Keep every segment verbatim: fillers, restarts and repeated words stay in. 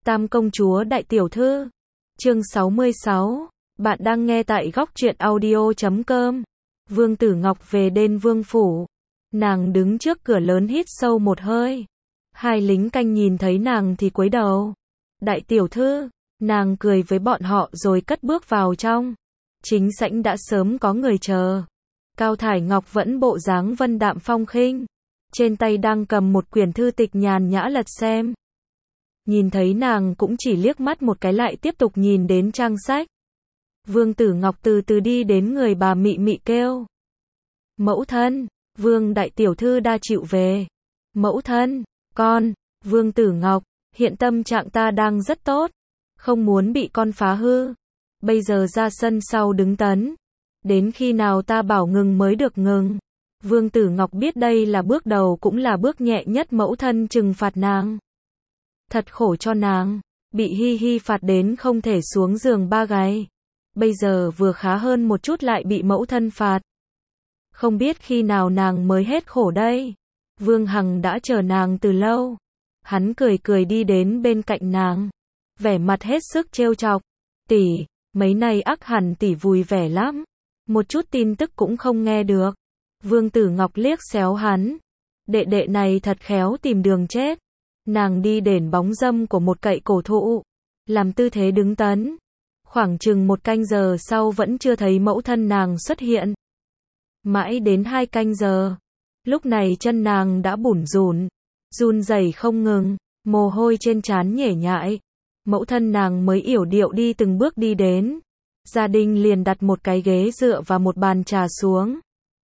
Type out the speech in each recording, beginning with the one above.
Tam công chúa đại tiểu thư. Chương sáu mươi sáu. Bạn đang nghe tại góc truyện audio chấm com. Vương Tử Ngọc về đến vương phủ. Nàng đứng trước cửa lớn hít sâu một hơi. Hai lính canh nhìn thấy nàng thì cúi đầu. Đại tiểu thư, nàng cười với bọn họ rồi cất bước vào trong. Chính sảnh đã sớm có người chờ. Cao Thải Ngọc vẫn bộ dáng vân đạm phong khinh. Trên tay đang cầm một quyển thư tịch nhàn nhã lật xem. Nhìn thấy nàng cũng chỉ liếc mắt một cái lại tiếp tục nhìn đến trang sách. Vương Tử Ngọc từ từ đi đến người bà mị mị kêu. Mẫu thân, Vương đại tiểu thư đã chịu về. Mẫu thân, con, Vương Tử Ngọc, hiện tâm trạng ta đang rất tốt. Không muốn bị con phá hư. Bây giờ ra sân sau đứng tấn. Đến khi nào ta bảo ngừng mới được ngừng. Vương Tử Ngọc biết đây là bước đầu cũng là bước nhẹ nhất mẫu thân trừng phạt nàng. Thật khổ cho nàng, bị Hi Hi phạt đến không thể xuống giường ba ngày. Bây giờ vừa khá hơn một chút lại bị mẫu thân phạt. Không biết khi nào nàng mới hết khổ đây. Vương Hằng đã chờ nàng từ lâu. Hắn cười cười đi đến bên cạnh nàng. Vẻ mặt hết sức trêu chọc. Tỷ, mấy nay ắt hẳn tỷ vui vẻ lắm. Một chút tin tức cũng không nghe được. Vương Tử Ngọc liếc xéo hắn. Đệ đệ này thật khéo tìm đường chết. Nàng đi đến bóng râm của một cậy cổ thụ. Làm tư thế đứng tấn. Khoảng chừng một canh giờ sau vẫn chưa thấy mẫu thân nàng xuất hiện. Mãi đến hai canh giờ. Lúc này chân nàng đã bủn rủn. Run rẩy không ngừng. Mồ hôi trên trán nhễ nhại. Mẫu thân nàng mới yểu điệu đi từng bước đi đến. Gia đình liền đặt một cái ghế dựa và một bàn trà xuống.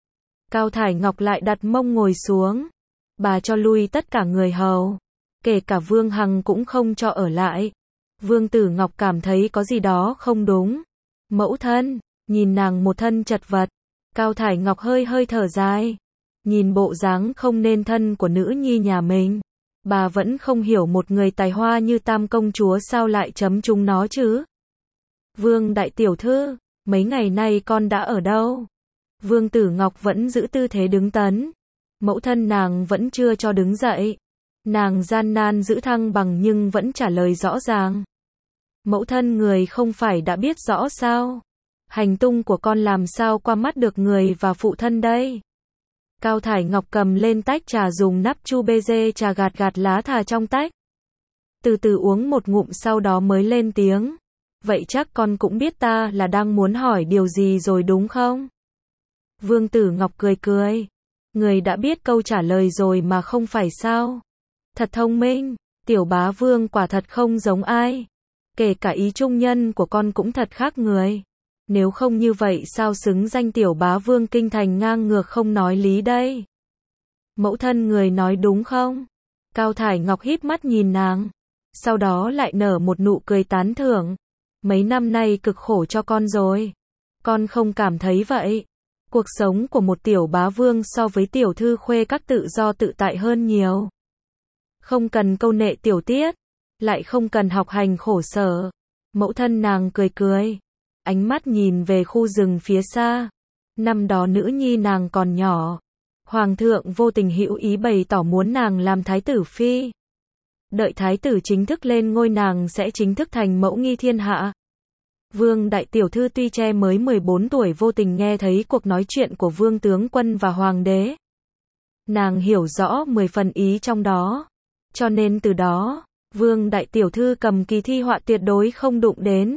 Cao Thải Ngọc lại đặt mông ngồi xuống. Bà cho lui tất cả người hầu. Kể cả Vương Hằng cũng không cho ở lại. Vương Tử Ngọc cảm thấy có gì đó không đúng. Mẫu thân, nhìn nàng một thân chật vật. Cao Thải Ngọc hơi hơi thở dài. Nhìn bộ dáng không nên thân của nữ nhi nhà mình. Bà vẫn không hiểu một người tài hoa như Tam công chúa sao lại chấm chúng nó chứ. Vương đại tiểu thư, mấy ngày nay con đã ở đâu? Vương Tử Ngọc vẫn giữ tư thế đứng tấn. Mẫu thân nàng vẫn chưa cho đứng dậy. Nàng gian nan giữ thăng bằng nhưng vẫn trả lời rõ ràng. Mẫu thân người không phải đã biết rõ sao? Hành tung của con làm sao qua mắt được người và phụ thân đây? Cao Thải Ngọc cầm lên tách trà dùng nắp chu bê dê trà gạt gạt lá trà trong tách. Từ từ uống một ngụm sau đó mới lên tiếng. Vậy chắc con cũng biết ta là đang muốn hỏi điều gì rồi đúng không? Vương Tử Ngọc cười cười. Người đã biết câu trả lời rồi mà không phải sao? Thật thông minh, tiểu bá vương quả thật không giống ai. Kể cả ý trung nhân của con cũng thật khác người. Nếu không như vậy sao xứng danh tiểu bá vương kinh thành ngang ngược không nói lý đây? Mẫu thân người nói đúng không? Cao Thải Ngọc híp mắt nhìn nàng. Sau đó lại nở một nụ cười tán thưởng. Mấy năm nay cực khổ cho con rồi. Con không cảm thấy vậy. Cuộc sống của một tiểu bá vương so với tiểu thư khuê các tự do tự tại hơn nhiều. Không cần câu nệ tiểu tiết. Lại không cần học hành khổ sở. Mẫu thân nàng cười cười. Ánh mắt nhìn về khu rừng phía xa. Năm đó nữ nhi nàng còn nhỏ. Hoàng thượng vô tình hữu ý bày tỏ muốn nàng làm thái tử phi. Đợi thái tử chính thức lên ngôi nàng sẽ chính thức thành mẫu nghi thiên hạ. Vương đại tiểu thư tuy che mới mười bốn tuổi vô tình nghe thấy cuộc nói chuyện của vương tướng quân và hoàng đế. Nàng hiểu rõ mười phần ý trong đó. Cho nên từ đó, vương đại tiểu thư cầm kỳ thi họa tuyệt đối không đụng đến.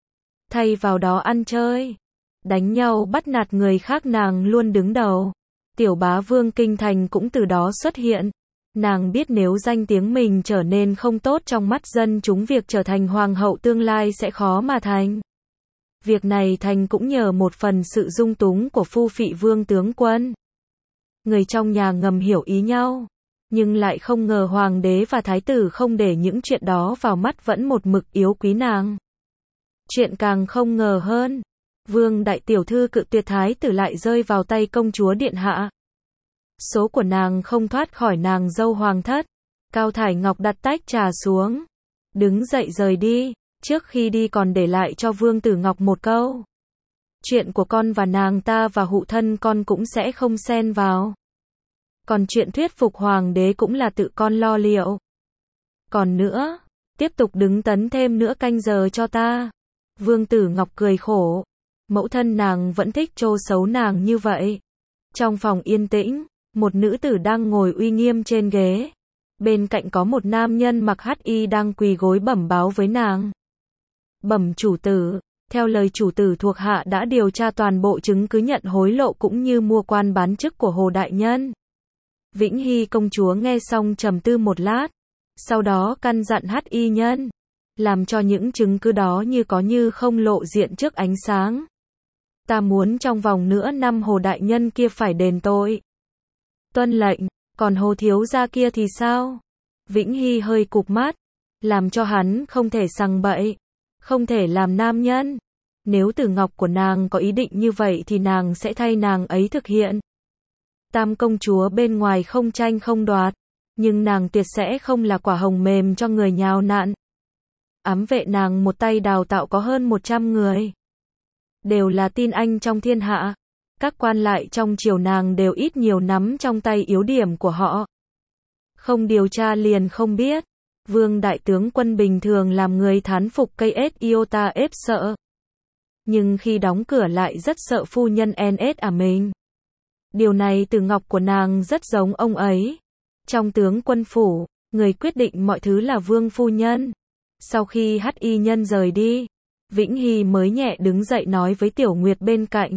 Thay vào đó ăn chơi, đánh nhau bắt nạt người khác nàng luôn đứng đầu. Tiểu bá vương kinh thành cũng từ đó xuất hiện. Nàng biết nếu danh tiếng mình trở nên không tốt trong mắt dân chúng việc trở thành hoàng hậu tương lai sẽ khó mà thành. Việc này thành cũng nhờ một phần sự dung túng của phu phị vương tướng quân. Người trong nhà ngầm hiểu ý nhau. Nhưng lại không ngờ hoàng đế và thái tử không để những chuyện đó vào mắt vẫn một mực yếu quý nàng. Chuyện càng không ngờ hơn. Vương đại tiểu thư cự tuyệt thái tử lại rơi vào tay công chúa điện hạ. Số của nàng không thoát khỏi nàng dâu hoàng thất. Cao Thải Ngọc đặt tách trà xuống. Đứng dậy rời đi. Trước khi đi còn để lại cho Vương Tử Ngọc một câu. Chuyện của con và nàng ta và hụ thân con cũng sẽ không xen vào. Còn chuyện thuyết phục hoàng đế cũng là tự con lo liệu. Còn nữa, Tiếp tục đứng tấn thêm nửa canh giờ cho ta. Vương Tử Ngọc cười khổ. Mẫu thân nàng vẫn thích trô xấu nàng như vậy. Trong phòng yên tĩnh, một nữ tử đang ngồi uy nghiêm trên ghế. Bên cạnh có một nam nhân mặc hắc y đang quỳ gối bẩm báo với nàng. Bẩm chủ tử, theo lời chủ tử thuộc hạ đã điều tra toàn bộ chứng cứ nhận hối lộ cũng như mua quan bán chức của Hồ đại nhân. Vĩnh Hy công chúa nghe xong trầm tư một lát, sau đó căn dặn hắc y nhân, làm cho những chứng cứ đó như có như không lộ diện trước ánh sáng. Ta muốn trong vòng nửa năm Hồ đại nhân kia phải đền tội. Tuân lệnh, còn Hồ thiếu gia kia thì sao? Vĩnh Hy hơi cụp mắt, làm cho hắn không thể sằng bậy, không thể làm nam nhân. Nếu Tử Ngọc của nàng có ý định như vậy thì nàng sẽ thay nàng ấy thực hiện. Tam công chúa bên ngoài không tranh không đoạt, nhưng nàng tuyệt sẽ không là quả hồng mềm cho người nhào nặn. Ám vệ nàng một tay đào tạo có hơn một trăm người. Đều là tin anh trong thiên hạ. Các quan lại trong triều nàng đều ít nhiều nắm trong tay yếu điểm của họ. Không điều tra liền không biết. Vương đại tướng quân bình thường làm người thán phục cây ét iota ép sợ. Nhưng khi đóng cửa lại rất sợ phu nhân en ét à mình. Điều này Tử Ngọc của nàng rất giống ông ấy. Trong tướng quân phủ, người quyết định mọi thứ là vương phu nhân. Sau khi hắc y nhân rời đi, Vĩnh Hy mới nhẹ đứng dậy nói với Tiểu Nguyệt bên cạnh.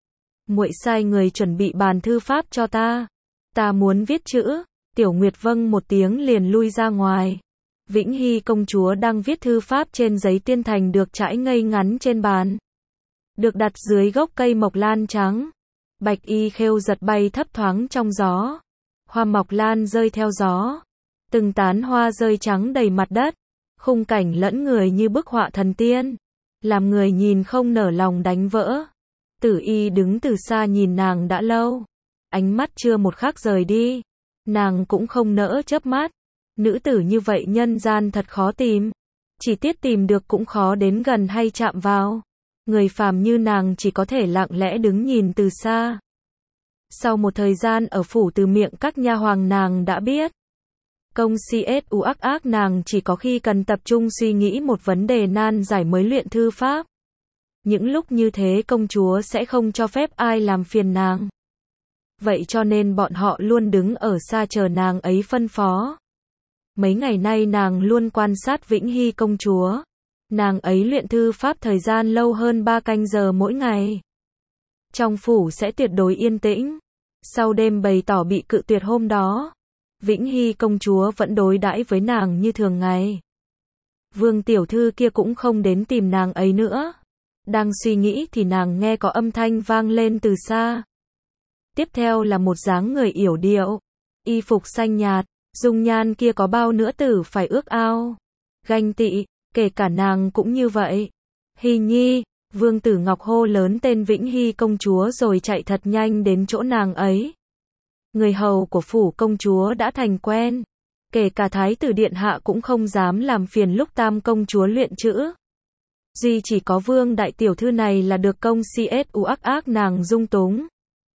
Muội sai người chuẩn bị bàn thư pháp cho ta. Ta muốn viết chữ. Tiểu Nguyệt vâng một tiếng liền lui ra ngoài. Vĩnh Hy công chúa đang viết thư pháp trên giấy tiên thành được trải ngây ngắn trên bàn. Được đặt dưới gốc cây mộc lan trắng. Bạch y khêu giật bay thấp thoáng trong gió. Hoa mộc lan rơi theo gió. Từng tán hoa rơi trắng đầy mặt đất. Khung cảnh lẫn người như bức họa thần tiên. Làm người nhìn không nở lòng đánh vỡ. Tử y đứng từ xa nhìn nàng đã lâu. Ánh mắt chưa một khắc rời đi. Nàng cũng không nỡ chớp mắt. Nữ tử như vậy nhân gian thật khó tìm. Chỉ tiếc tìm được cũng khó đến gần hay chạm vào. Người phàm như nàng chỉ có thể lặng lẽ đứng nhìn từ xa. Sau một thời gian ở phủ từ miệng các nha hoàng nàng đã biết. Công csu ác ác nàng chỉ có khi cần tập trung suy nghĩ một vấn đề nan giải mới luyện thư pháp. Những lúc như thế công chúa sẽ không cho phép ai làm phiền nàng. Vậy cho nên bọn họ luôn đứng ở xa chờ nàng ấy phân phó. Mấy ngày nay nàng luôn quan sát Vĩnh Hy công chúa. Nàng ấy luyện thư pháp thời gian lâu hơn ba canh giờ mỗi ngày. Trong phủ sẽ tuyệt đối yên tĩnh. Sau đêm bày tỏ bị cự tuyệt hôm đó, Vĩnh Hy công chúa vẫn đối đãi với nàng như thường ngày. Vương tiểu thư kia cũng không đến tìm nàng ấy nữa. Đang suy nghĩ thì nàng nghe có âm thanh vang lên từ xa. Tiếp theo là một dáng người yểu điệu, y phục xanh nhạt, dung nhan kia có bao nữ tử phải ước ao, ganh tị, kể cả nàng cũng như vậy. Hy Nhi, Vương Tử Ngọc hô lớn tên Vĩnh Hy công chúa rồi chạy thật nhanh đến chỗ nàng ấy. Người hầu của phủ công chúa đã thành quen, kể cả thái tử điện hạ cũng không dám làm phiền lúc tam công chúa luyện chữ. Duy chỉ có Vương đại tiểu thư này là được công csu ác ác nàng dung túng.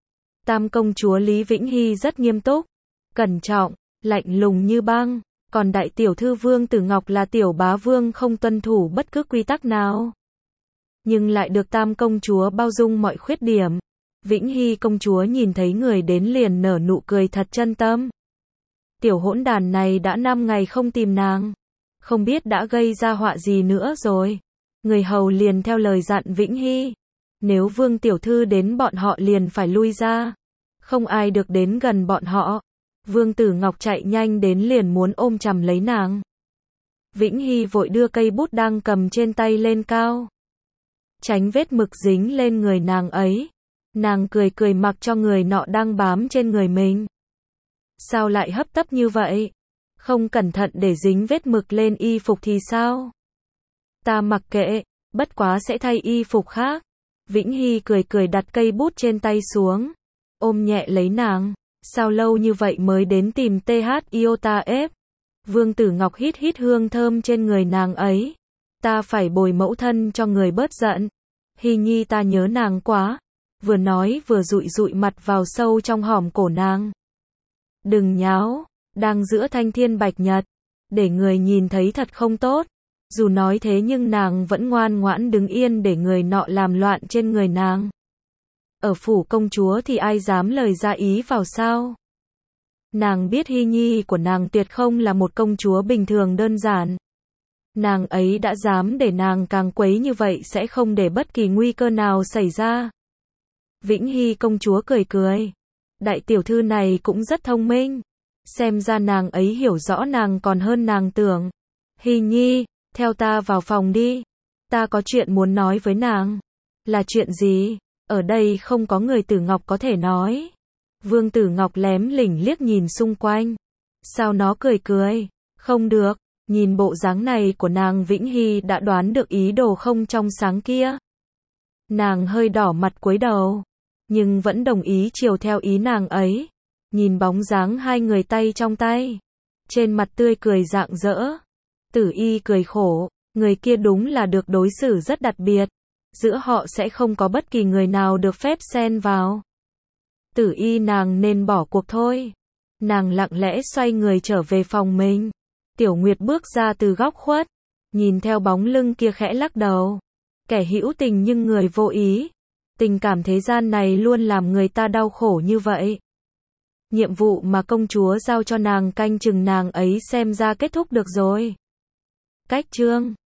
Tam công chúa Lý Vĩnh Hy rất nghiêm túc, cẩn trọng, lạnh lùng như băng, còn đại tiểu thư Vương Tử Ngọc là tiểu bá vương không tuân thủ bất cứ quy tắc nào. Nhưng lại được tam công chúa bao dung mọi khuyết điểm. Vĩnh Hy công chúa nhìn thấy người đến liền nở nụ cười thật chân tâm. Tiểu hỗn đàn này đã năm ngày không tìm nàng, không biết đã gây ra họa gì nữa rồi. Người hầu liền theo lời dặn Vĩnh Hy, nếu Vương tiểu thư đến bọn họ liền phải lui ra, không ai được đến gần bọn họ. Vương Tử Ngọc chạy nhanh đến liền muốn ôm chầm lấy nàng. Vĩnh Hy vội đưa cây bút đang cầm trên tay lên cao, tránh vết mực dính lên người nàng ấy. Nàng cười cười mặc cho người nọ đang bám trên người mình. Sao lại hấp tấp như vậy? Không cẩn thận để dính vết mực lên y phục thì sao? Ta mặc kệ, bất quá sẽ thay y phục khác. Vĩnh Hy cười cười đặt cây bút trên tay xuống, ôm nhẹ lấy nàng. Sao lâu như vậy mới đến tìm tê hát iota ép? Vương Tử Ngọc hít hít hương thơm trên người nàng ấy. Ta phải bồi mẫu thân cho người bớt giận. Hy Nhi ta nhớ nàng quá. Vừa nói vừa dụi dụi mặt vào sâu trong hõm cổ nàng. Đừng nháo, đang giữa thanh thiên bạch nhật, để người nhìn thấy thật không tốt. Dù nói thế nhưng nàng vẫn ngoan ngoãn đứng yên để người nọ làm loạn trên người nàng. Ở phủ công chúa thì ai dám lời ra ý vào sao? Nàng biết Hy Nhi của nàng tuyệt không là một công chúa bình thường đơn giản. Nàng ấy đã dám để nàng càng quấy như vậy sẽ không để bất kỳ nguy cơ nào xảy ra. Vĩnh Hy công chúa cười cười. Đại tiểu thư này cũng rất thông minh. Xem ra nàng ấy hiểu rõ nàng còn hơn nàng tưởng. Hy Nhi, theo ta vào phòng đi. Ta có chuyện muốn nói với nàng. Là chuyện gì? Ở đây không có người Tử Ngọc có thể nói. Vương Tử Ngọc lém lỉnh liếc nhìn xung quanh. Sao nó cười cười? Không được. Nhìn bộ dáng này của nàng, Vĩnh Hy đã đoán được ý đồ không trong sáng kia. Nàng hơi đỏ mặt cúi đầu, nhưng vẫn đồng ý chiều theo ý nàng ấy. Nhìn bóng dáng hai người tay trong tay, trên mặt tươi cười rạng rỡ. Tử Y cười khổ, người kia đúng là được đối xử rất đặc biệt. Giữa họ sẽ không có bất kỳ người nào được phép xen vào. Tử Y nàng nên bỏ cuộc thôi. Nàng lặng lẽ xoay người trở về phòng mình. Tiểu Nguyệt bước ra từ góc khuất, nhìn theo bóng lưng kia khẽ lắc đầu. Kẻ hữu tình nhưng người vô ý. Tình cảm thế gian này luôn làm người ta đau khổ như vậy. Nhiệm vụ mà công chúa giao cho nàng canh chừng nàng ấy xem ra kết thúc được rồi. Cách chương